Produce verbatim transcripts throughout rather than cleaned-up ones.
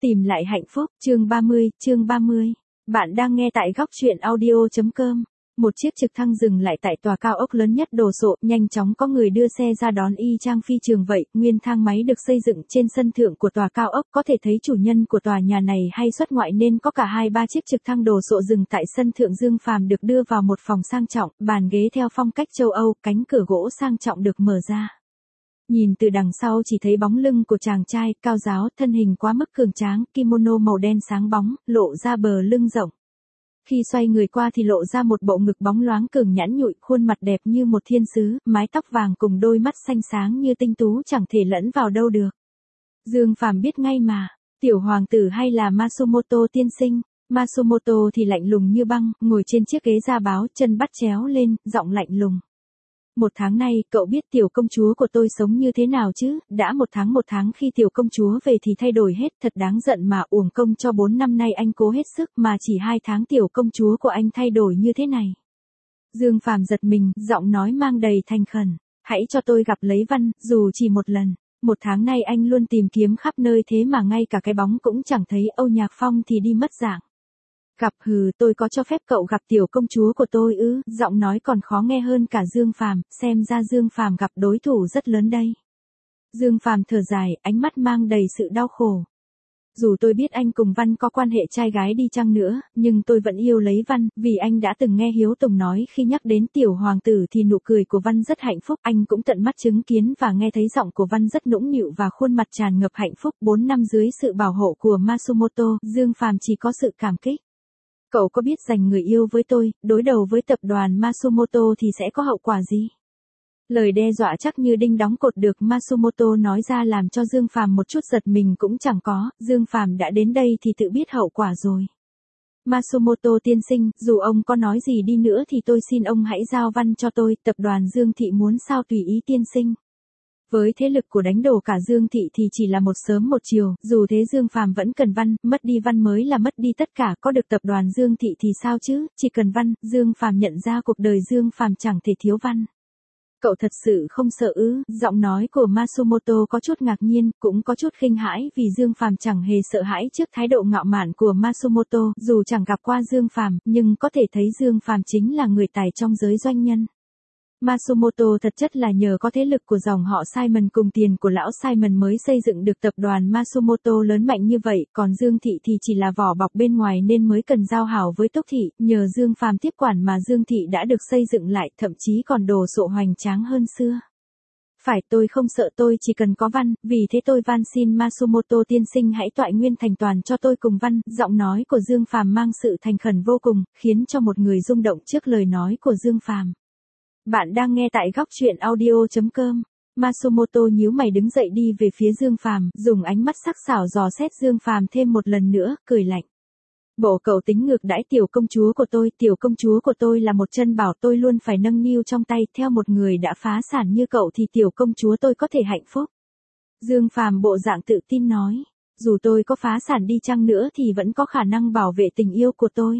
Tìm lại hạnh phúc, chương ba mươi, chương ba mươi. Bạn đang nghe tại góc truyện audio.com. Một chiếc trực thăng dừng lại tại tòa cao ốc lớn nhất đồ sộ, nhanh chóng có người đưa xe ra đón y chang phi trường vậy. Nguyên thang máy được xây dựng trên sân thượng của tòa cao ốc, có thể thấy chủ nhân của tòa nhà này hay xuất ngoại nên có cả hai ba chiếc trực thăng đồ sộ dừng tại sân thượng. Dương Phàm được đưa vào một phòng sang trọng, bàn ghế theo phong cách châu Âu, cánh cửa gỗ sang trọng được mở ra. Nhìn từ đằng sau chỉ thấy bóng lưng của chàng trai, cao ráo, thân hình quá mức cường tráng, kimono màu đen sáng bóng, lộ ra bờ lưng rộng. Khi xoay người qua thì lộ ra một bộ ngực bóng loáng cường nhẵn nhụi, khuôn mặt đẹp như một thiên sứ, mái tóc vàng cùng đôi mắt xanh sáng như tinh tú chẳng thể lẫn vào đâu được. Dương Phàm biết ngay mà, tiểu hoàng tử hay là Matsumoto tiên sinh. Matsumoto thì lạnh lùng như băng, ngồi trên chiếc ghế da báo, chân bắt chéo lên, giọng lạnh lùng. Một tháng nay, cậu biết tiểu công chúa của tôi sống như thế nào chứ? Đã một tháng một tháng khi tiểu công chúa về thì thay đổi hết, thật đáng giận mà, uổng công cho bốn năm nay anh cố hết sức mà chỉ hai tháng tiểu công chúa của anh thay đổi như thế này. Dương Phàm giật mình, giọng nói mang đầy thành khẩn. Hãy cho tôi gặp lấy Văn, dù chỉ một lần. Một tháng nay anh luôn tìm kiếm khắp nơi thế mà ngay cả cái bóng cũng chẳng thấy. Âu Nhạc Phong thì đi mất dạng. Gặp hừ, tôi có cho phép cậu gặp tiểu công chúa của tôi ư? Giọng nói còn khó nghe hơn cả Dương Phàm, xem ra Dương Phàm gặp đối thủ rất lớn đây. Dương Phàm thở dài, ánh mắt mang đầy sự đau khổ. Dù tôi biết anh cùng Văn có quan hệ trai gái đi chăng nữa, nhưng tôi vẫn yêu lấy Văn, vì anh đã từng nghe Hiếu Tùng nói khi nhắc đến tiểu hoàng tử thì nụ cười của Văn rất hạnh phúc, anh cũng tận mắt chứng kiến và nghe thấy giọng của Văn rất nũng nịu và khuôn mặt tràn ngập hạnh phúc. Bốn năm dưới sự bảo hộ của Matsumoto, Dương Phàm chỉ có sự cảm kích. Cậu có biết dành người yêu với tôi, đối đầu với tập đoàn Matsumoto thì sẽ có hậu quả gì? Lời đe dọa chắc như đinh đóng cột được Matsumoto nói ra làm cho Dương Phàm một chút giật mình cũng chẳng có, Dương Phàm đã đến đây thì tự biết hậu quả rồi. Matsumoto tiên sinh, dù ông có nói gì đi nữa thì tôi xin ông hãy giao Văn cho tôi, tập đoàn Dương Thị muốn sao tùy ý tiên sinh. Với thế lực của đánh đổ cả Dương Thị thì chỉ là một sớm một chiều, dù thế Dương Phàm vẫn cần Văn, mất đi Văn mới là mất đi tất cả, có được tập đoàn Dương Thị thì sao chứ, chỉ cần Văn. Dương Phàm nhận ra cuộc đời Dương Phàm chẳng thể thiếu Văn. Cậu thật sự không sợ ư? Giọng nói của Matsumoto có chút ngạc nhiên, cũng có chút khinh hãi vì Dương Phàm chẳng hề sợ hãi trước thái độ ngạo mạn của Matsumoto, dù chẳng gặp qua Dương Phàm, nhưng có thể thấy Dương Phàm chính là người tài trong giới doanh nhân. Matsumoto thật chất là nhờ có thế lực của dòng họ Simon cùng tiền của lão Simon mới xây dựng được tập đoàn Matsumoto lớn mạnh như vậy, còn Dương Thị thì chỉ là vỏ bọc bên ngoài nên mới cần giao hảo với Túc Thị, nhờ Dương Phàm tiếp quản mà Dương Thị đã được xây dựng lại, thậm chí còn đồ sộ hoành tráng hơn xưa. Phải, tôi không sợ, tôi chỉ cần có Văn, vì thế tôi van xin Matsumoto tiên sinh hãy toại nguyên thành toàn cho tôi cùng Văn. Giọng nói của Dương Phàm mang sự thành khẩn vô cùng, khiến cho một người rung động trước lời nói của Dương Phàm. Bạn đang nghe tại góc truyện audio.com. Matsumoto nhíu mày đứng dậy đi về phía Dương Phàm, dùng ánh mắt sắc sảo dò xét Dương Phàm thêm một lần nữa, cười lạnh. Bộ cậu tính ngược đãi tiểu công chúa của tôi, tiểu công chúa của tôi là một chân bảo tôi luôn phải nâng niu trong tay, theo một người đã phá sản như cậu thì tiểu công chúa tôi có thể hạnh phúc. Dương Phàm bộ dạng tự tin nói, dù tôi có phá sản đi chăng nữa thì vẫn có khả năng bảo vệ tình yêu của tôi.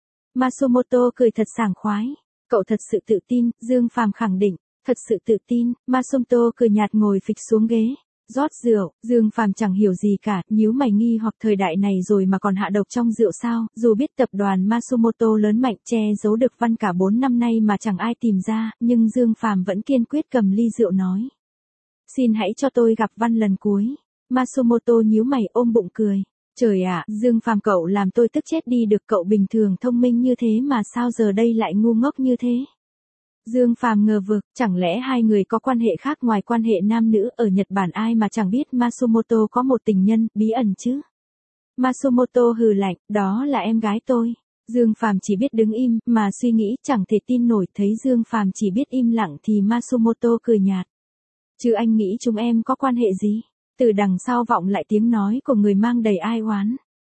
Matsumoto cười thật sảng khoái. Cậu thật sự tự tin, Dương Phàm khẳng định, thật sự tự tin. Matsumoto cười nhạt ngồi phịch xuống ghế, rót rượu. Dương Phàm chẳng hiểu gì cả, nhíu mày nghi hoặc thời đại này rồi mà còn hạ độc trong rượu sao? Dù biết tập đoàn Matsumoto lớn mạnh che giấu được Văn cả bốn năm nay mà chẳng ai tìm ra, nhưng Dương Phàm vẫn kiên quyết cầm ly rượu nói. Xin hãy cho tôi gặp Văn lần cuối. Matsumoto nhíu mày ôm bụng cười. Trời ạ, à, Dương Phàm cậu làm tôi tức chết đi được, cậu bình thường thông minh như thế mà sao giờ đây lại ngu ngốc như thế? Dương Phàm ngờ vực, chẳng lẽ hai người có quan hệ khác ngoài quan hệ nam nữ? Ở Nhật Bản ai mà chẳng biết Matsumoto có một tình nhân bí ẩn chứ? Matsumoto hừ lạnh, đó là em gái tôi. Dương Phàm chỉ biết đứng im mà suy nghĩ, chẳng thể tin nổi, thấy Dương Phàm chỉ biết im lặng thì Matsumoto cười nhạt. Chứ anh nghĩ chúng em có quan hệ gì? Từ đằng sau vọng lại tiếng nói của người mang đầy ai oán.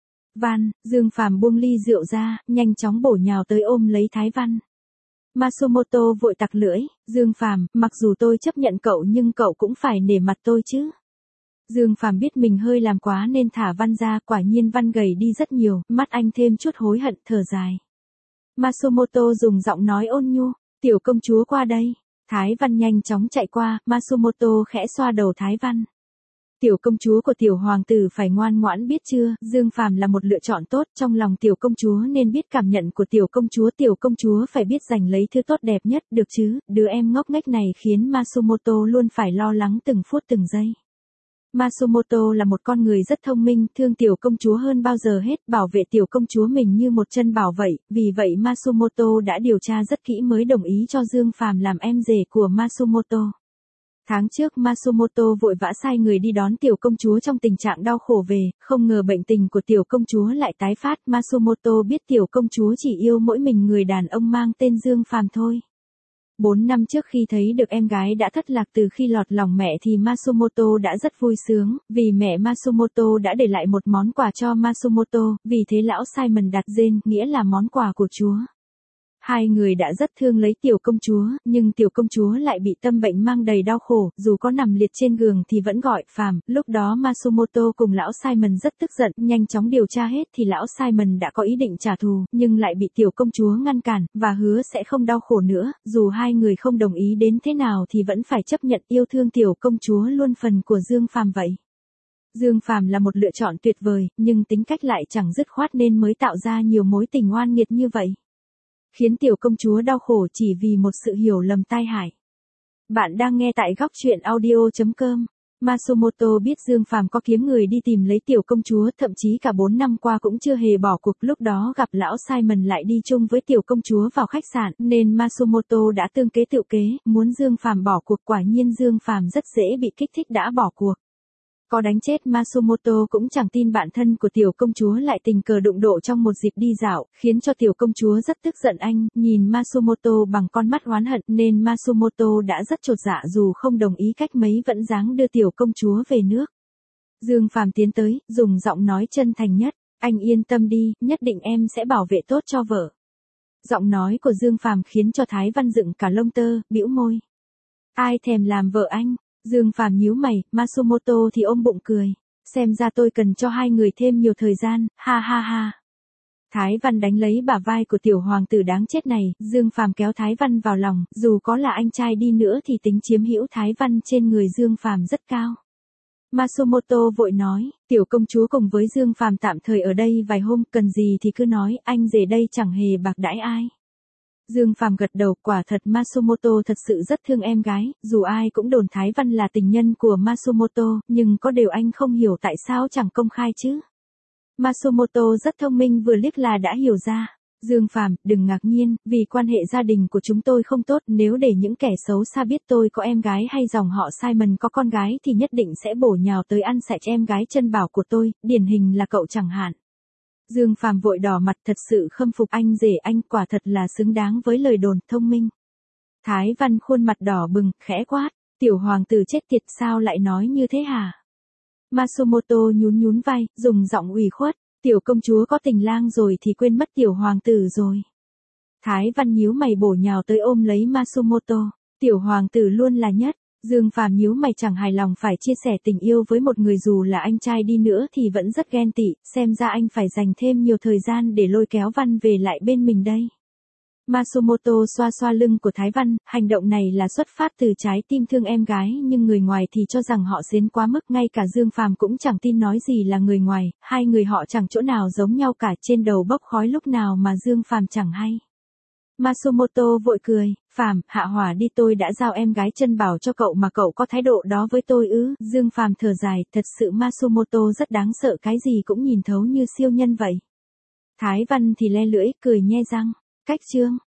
Văn, Dương Phàm buông ly rượu ra, nhanh chóng bổ nhào tới ôm lấy Thái Văn. Matsumoto vội tặc lưỡi, Dương Phàm, mặc dù tôi chấp nhận cậu nhưng cậu cũng phải nể mặt tôi chứ. Dương Phàm biết mình hơi làm quá nên thả Văn ra, quả nhiên Văn gầy đi rất nhiều, mắt anh thêm chút hối hận, thở dài. Matsumoto dùng giọng nói ôn nhu, tiểu công chúa qua đây. Thái Văn nhanh chóng chạy qua, Matsumoto khẽ xoa đầu Thái Văn. Tiểu công chúa của tiểu hoàng tử phải ngoan ngoãn biết chưa, Dương Phàm là một lựa chọn tốt, trong lòng tiểu công chúa nên biết cảm nhận của tiểu công chúa, tiểu công chúa phải biết giành lấy thứ tốt đẹp nhất, được chứ, đứa em ngốc nghếch này khiến Masumoto luôn phải lo lắng từng phút từng giây. Masumoto là một con người rất thông minh, thương tiểu công chúa hơn bao giờ hết, bảo vệ tiểu công chúa mình như một chân bảo vậy, vì vậy Masumoto đã điều tra rất kỹ mới đồng ý cho Dương Phàm làm em rể của Masumoto. Tháng trước Masumoto vội vã sai người đi đón tiểu công chúa trong tình trạng đau khổ về, không ngờ bệnh tình của tiểu công chúa lại tái phát. Masumoto biết tiểu công chúa chỉ yêu mỗi mình người đàn ông mang tên Dương Phàm thôi. Bốn năm trước khi thấy được em gái đã thất lạc từ khi lọt lòng mẹ thì Masumoto đã rất vui sướng, vì mẹ Masumoto đã để lại một món quà cho Masumoto, vì thế lão Simon đặt Gen, nghĩa là món quà của Chúa. Hai người đã rất thương lấy tiểu công chúa, nhưng tiểu công chúa lại bị tâm bệnh mang đầy đau khổ, dù có nằm liệt trên giường thì vẫn gọi Phàm. Lúc đó Masumoto cùng lão Simon rất tức giận, nhanh chóng điều tra hết thì lão Simon đã có ý định trả thù, nhưng lại bị tiểu công chúa ngăn cản, và hứa sẽ không đau khổ nữa, dù hai người không đồng ý đến thế nào thì vẫn phải chấp nhận yêu thương tiểu công chúa luôn phần của Dương Phàm vậy. Dương Phàm là một lựa chọn tuyệt vời, nhưng tính cách lại chẳng dứt khoát nên mới tạo ra nhiều mối tình oan nghiệt như vậy. Khiến tiểu công chúa đau khổ chỉ vì một sự hiểu lầm tai hại. Bạn đang nghe tại góc truyện audio chấm com. Masumoto biết Dương Phàm có kiếm người đi tìm lấy tiểu công chúa, thậm chí cả bốn năm qua cũng chưa hề bỏ cuộc, lúc đó gặp lão Simon lại đi chung với tiểu công chúa vào khách sạn, nên Masumoto đã tương kế tự kế, muốn Dương Phàm bỏ cuộc, quả nhiên Dương Phàm rất dễ bị kích thích đã bỏ cuộc. Có đánh chết Masumoto cũng chẳng tin bạn thân của tiểu công chúa lại tình cờ đụng độ trong một dịp đi dạo, khiến cho tiểu công chúa rất tức giận anh, nhìn Masumoto bằng con mắt oán hận nên Masumoto đã rất chột dạ dù không đồng ý cách mấy vẫn dáng đưa tiểu công chúa về nước. Dương Phàm tiến tới, dùng giọng nói chân thành nhất, anh yên tâm đi, nhất định em sẽ bảo vệ tốt cho vợ. Giọng nói của Dương Phàm khiến cho Thái Văn dựng cả lông tơ, bĩu môi. Ai thèm làm vợ anh? Dương Phàm nhíu mày, Masumoto thì ôm bụng cười. Xem ra tôi cần cho hai người thêm nhiều thời gian, ha ha ha. Thái Văn đánh lấy bả vai của tiểu hoàng tử đáng chết này, Dương Phàm kéo Thái Văn vào lòng, dù có là anh trai đi nữa thì tính chiếm hữu Thái Văn trên người Dương Phàm rất cao. Masumoto vội nói, tiểu công chúa cùng với Dương Phàm tạm thời ở đây vài hôm, cần gì thì cứ nói, anh rể đây chẳng hề bạc đãi ai. Dương Phàm gật đầu, quả thật Masumoto thật sự rất thương em gái, dù ai cũng đồn Thái Văn là tình nhân của Masumoto, nhưng có điều anh không hiểu tại sao chẳng công khai chứ. Masumoto rất thông minh, vừa liếc là đã hiểu ra. Dương Phàm, đừng ngạc nhiên, vì quan hệ gia đình của chúng tôi không tốt, nếu để những kẻ xấu xa biết tôi có em gái hay dòng họ Simon có con gái thì nhất định sẽ bổ nhào tới ăn sạch em gái chân bảo của tôi, điển hình là cậu chẳng hạn. Dương Phàm vội đỏ mặt, thật sự khâm phục anh rể anh, quả thật là xứng đáng với lời đồn, thông minh. Thái Văn khuôn mặt đỏ bừng, khẽ quát, tiểu hoàng tử chết tiệt, sao lại nói như thế hả? Masumoto nhún nhún vai, dùng giọng ủy khuất, tiểu công chúa có tình lang rồi thì quên mất tiểu hoàng tử rồi. Thái Văn nhíu mày bổ nhào tới ôm lấy Masumoto, tiểu hoàng tử luôn là nhất. Dương Phàm nhíu mày, chẳng hài lòng phải chia sẻ tình yêu với một người dù là anh trai đi nữa thì vẫn rất ghen tị, xem ra anh phải dành thêm nhiều thời gian để lôi kéo Văn về lại bên mình đây. Masumoto xoa xoa lưng của Thái Văn, hành động này là xuất phát từ trái tim thương em gái, nhưng người ngoài thì cho rằng họ xến quá mức, ngay cả Dương Phàm cũng chẳng tin nói gì là người ngoài, hai người họ chẳng chỗ nào giống nhau cả, trên đầu bốc khói lúc nào mà Dương Phàm chẳng hay. Masumoto vội cười, Phàm, hạ hỏa đi, tôi đã giao em gái chân bảo cho cậu mà cậu có thái độ đó với tôi ư? Dương Phàm thở dài, thật sự Masumoto rất đáng sợ, cái gì cũng nhìn thấu như siêu nhân vậy. Thái Văn thì le lưỡi, cười nhe răng, cách chương.